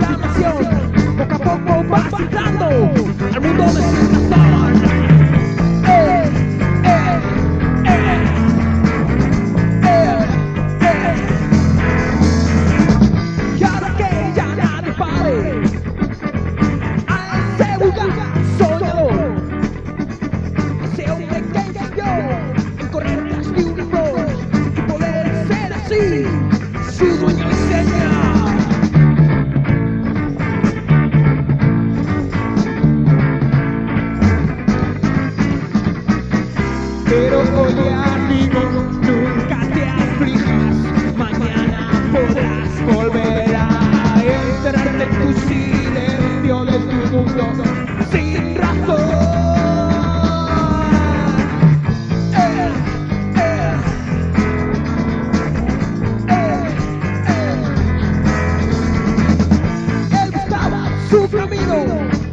programación, poco a poco vas entrando al mundo de sin razón. Eh, eh, eh, Y ahora que ya nadie pare a ese vulgar soñador, ese hombre que enseñó en correr tras de una flor y poder ser así su dueño y señor. Pero oye amigo, nunca te aflijas, mañana podrás volver a enterarte en tu silencio de tu mundo sin razón. Él buscaba su camino.